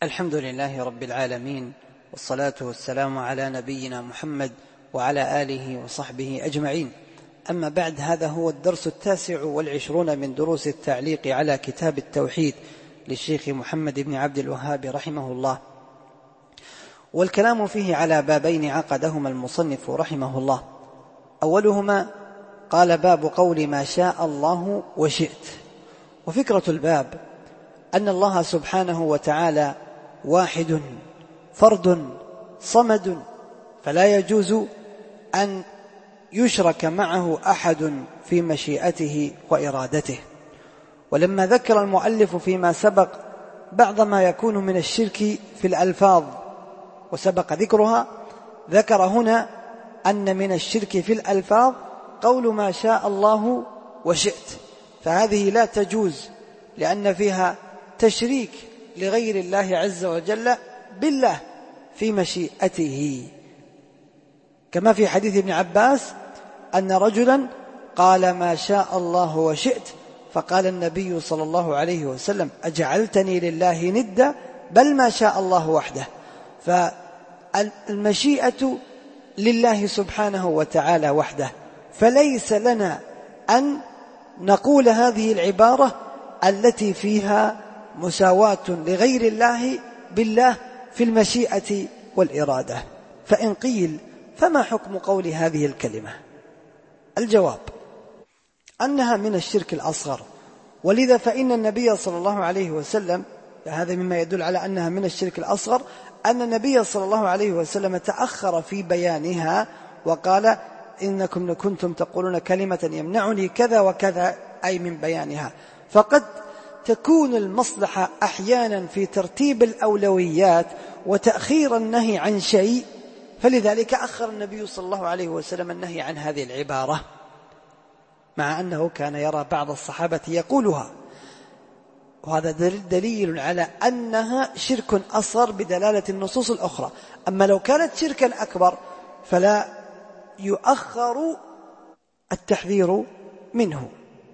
الحمد لله رب العالمين، والصلاة والسلام على نبينا محمد وعلى آله وصحبه أجمعين. أما بعد، هذا هو الدرس 29 من دروس التعليق على كتاب التوحيد للشيخ محمد بن عبد الوهاب رحمه الله، والكلام فيه على بابين عقدهما المصنف رحمه الله. أولهما قال: باب قول ما شاء الله وشئت. وفكرة الباب أن الله سبحانه وتعالى واحد فرد صمد، فلا يجوز أن يشرك معه أحد في مشيئته وإرادته. ولما ذكر المؤلف فيما سبق بعض ما يكون من الشرك في الألفاظ وسبق ذكرها، ذكر هنا أن من الشرك في الألفاظ قول ما شاء الله وشئت، فهذه لا تجوز لأن فيها تشريك لغير الله عز وجل بالله في مشيئته، كما في حديث ابن عباس أن رجلا قال ما شاء الله وشئت، فقال النبي صلى الله عليه وسلم: أجعلتني لله ندا؟ بل ما شاء الله وحده. فالمشيئة لله سبحانه وتعالى وحده، فليس لنا أن نقول هذه العبارة التي فيها مساواة لغير الله بالله في المشيئة والإرادة. فإن قيل: فما حكم قول هذه الكلمة؟ الجواب أنها من الشرك الأصغر، ولذا فإن النبي صلى الله عليه وسلم، هذا مما يدل على أنها من الشرك الأصغر، أن النبي صلى الله عليه وسلم تأخر في بيانها وقال: إنكم كنتم تقولون كلمة يمنعني كذا وكذا، أي من بيانها. فقد تكون المصلحة أحيانا في ترتيب الأولويات وتأخير النهي عن شيء، فلذلك أخر النبي صلى الله عليه وسلم النهي عن هذه العبارة، مع أنه كان يرى بعض الصحابة يقولها، وهذا دليل على أنها شرك أصغر بدلالة النصوص الأخرى. أما لو كانت شركا أكبر فلا يؤخر التحذير منه.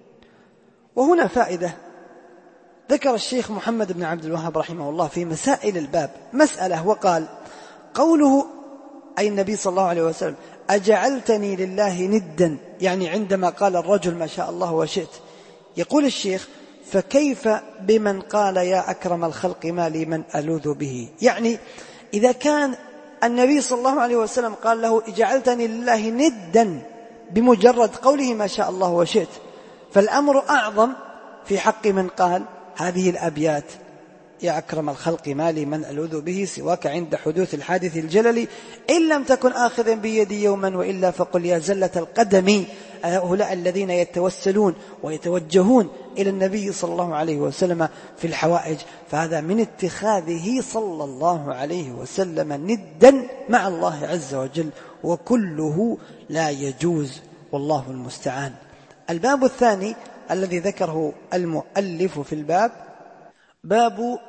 وهنا فائدة ذكر الشيخ محمد بن عبد الوهاب رحمه الله في مسائل الباب مسألة، وقال: قوله أي النبي صلى الله عليه وسلم: أجعلتني لله ندا، يعني عندما قال الرجل ما شاء الله وشئت، يقول الشيخ: فكيف بمن قال يا أكرم الخلق ما لي من ألوذ به؟ يعني إذا كان النبي صلى الله عليه وسلم قال له اجعلتني لله ندا بمجرد قوله ما شاء الله وشئت، فالأمر أعظم في حق من قال هذه الأبيات: يا أكرم الخلق ما لي من ألوذ به سواك عند حدوث الحادث الجلل، إن لم تكن آخذا بيدي يوما وإلا فقل يا زلة القدم. هؤلاء الذين يتوسلون ويتوجهون إلى النبي صلى الله عليه وسلم في الحوائج، فهذا من اتخاذه صلى الله عليه وسلم ندا مع الله عز وجل، وكله لا يجوز، والله المستعان. الباب الثاني الذي ذكره المؤلف في الباب باب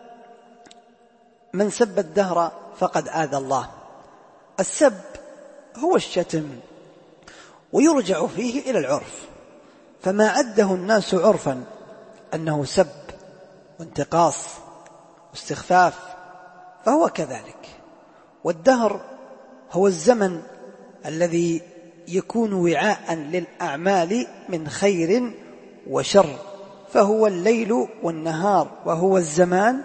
من سب الدهر فقد آذى الله. السب هو الشتم، ويرجع فيه إلى العرف، فما عده الناس عرفا أنه سب وانتقاص واستخفاف فهو كذلك. والدهر هو الزمن الذي يكون وعاء للأعمال من خير وشر، فهو الليل والنهار، وهو الزمان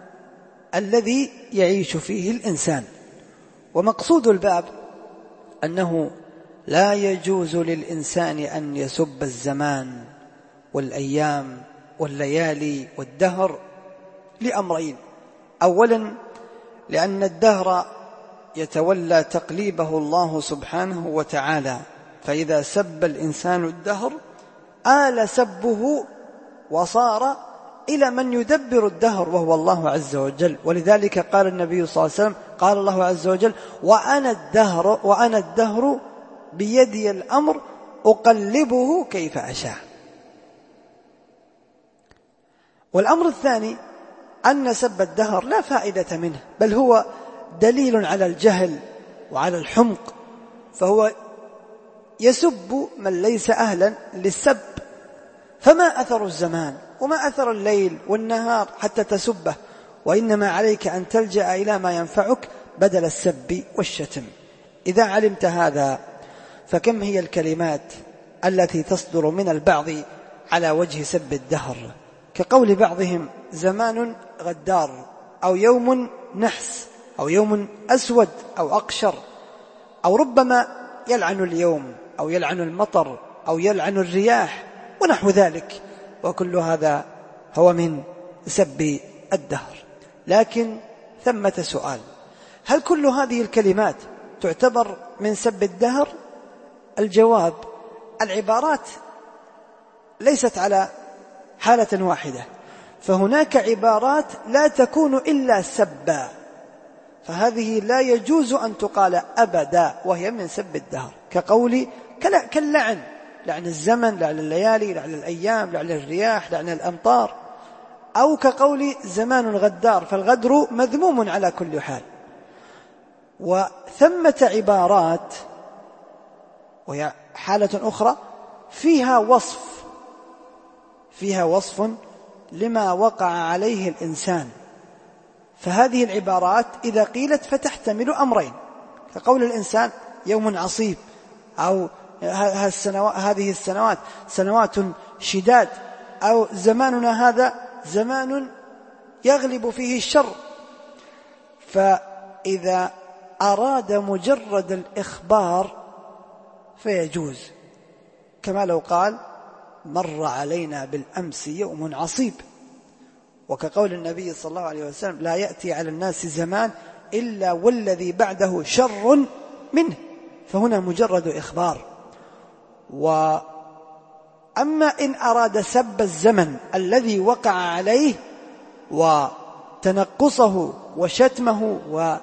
الذي يعيش فيه الإنسان. ومقصود الباب أنه لا يجوز للإنسان أن يسب الزمان والأيام والليالي والدهر لأمرين: أولا، لأن الدهر يتولى تقليبه الله سبحانه وتعالى، فإذا سب الإنسان الدهر آل سبه وصار إلى من يدبر الدهر وهو الله عز وجل. ولذلك قال النبي صلى الله عليه وسلم: قال الله عز وجل: وأنا الدهر بيدي الأمر أقلبه كيف أشاء. والأمر الثاني أن سب الدهر لا فائدة منه، بل هو دليل على الجهل وعلى الحمق، فهو يسب من ليس أهلا للسب. فما أثر الزمان وما أثر الليل والنهار حتى تسبه؟ وإنما عليك أن تلجأ إلى ما ينفعك بدل السب والشتم. إذا علمت هذا فكم هي الكلمات التي تصدر من البعض على وجه سب الدهر، كقول بعضهم زمان غدار، أو يوم نحس، أو يوم أسود أو أقشر، أو ربما يلعن اليوم أو يلعن المطر أو يلعن الرياح ونحو ذلك، وكل هذا هو من سب الدهر. لكن ثمة سؤال: هل كل هذه الكلمات تعتبر من سب الدهر؟ الجواب: العبارات ليست على حالة واحدة، فهناك عبارات لا تكون إلا سبا، فهذه لا يجوز أن تقال أبدا وهي من سب الدهر، كاللعن، لعن الزمن، لعن الليالي، لعن الأيام، لعن الرياح، لعن الأمطار، أو كقول زمان غدار، فالغدر مذموم على كل حال. وثمة عبارات وهي حالة أخرى فيها وصف لما وقع عليه الإنسان، فهذه العبارات إذا قيلت فتحتمل أمرين، كقول الإنسان يوم عصيب، أو هذه السنوات سنوات شداد، أو زماننا هذا زمان يغلب فيه الشر. فإذا أراد مجرد الإخبار فيجوز، كما لو قال مر علينا بالأمس يوم عصيب، وكقول النبي صلى الله عليه وسلم لا يأتي على الناس زمان إلا والذي بعده شر منه، فهنا مجرد إخبار. وأما إن أراد سب الزمن الذي وقع عليه وتنقصه وشتمه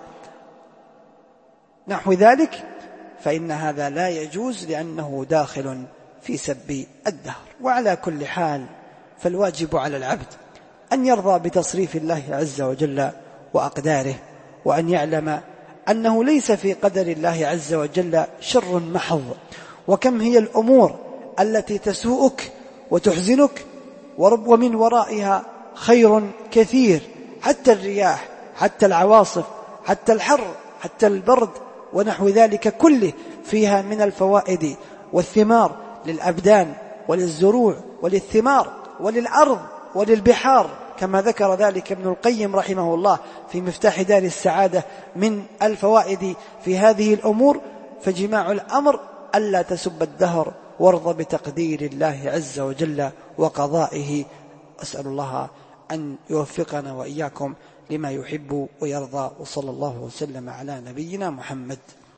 ونحو ذلك فإن هذا لا يجوز، لأنه داخل في سب الدهر. وعلى كل حال فالواجب على العبد أن يرضى بتصريف الله عز وجل وأقداره، وأن يعلم أنه ليس في قدر الله عز وجل شر محض. وكم هي الأمور التي تسوءك وتحزنك ومن ورائها خير كثير، حتى الرياح، حتى العواصف، حتى الحر، حتى البرد ونحو ذلك كله فيها من الفوائد والثمار للأبدان وللزروع وللثمار وللأرض وللبحار، كما ذكر ذلك ابن القيم رحمه الله في مفتاح دار السعادة من الفوائد في هذه الأمور. فجماع الأمر ألا تسب الدهر، وارض بتقدير الله عز وجل وقضائه. أسأل الله أن يوفقنا وإياكم لما يحب ويرضى، وصلى الله وسلم على نبينا محمد.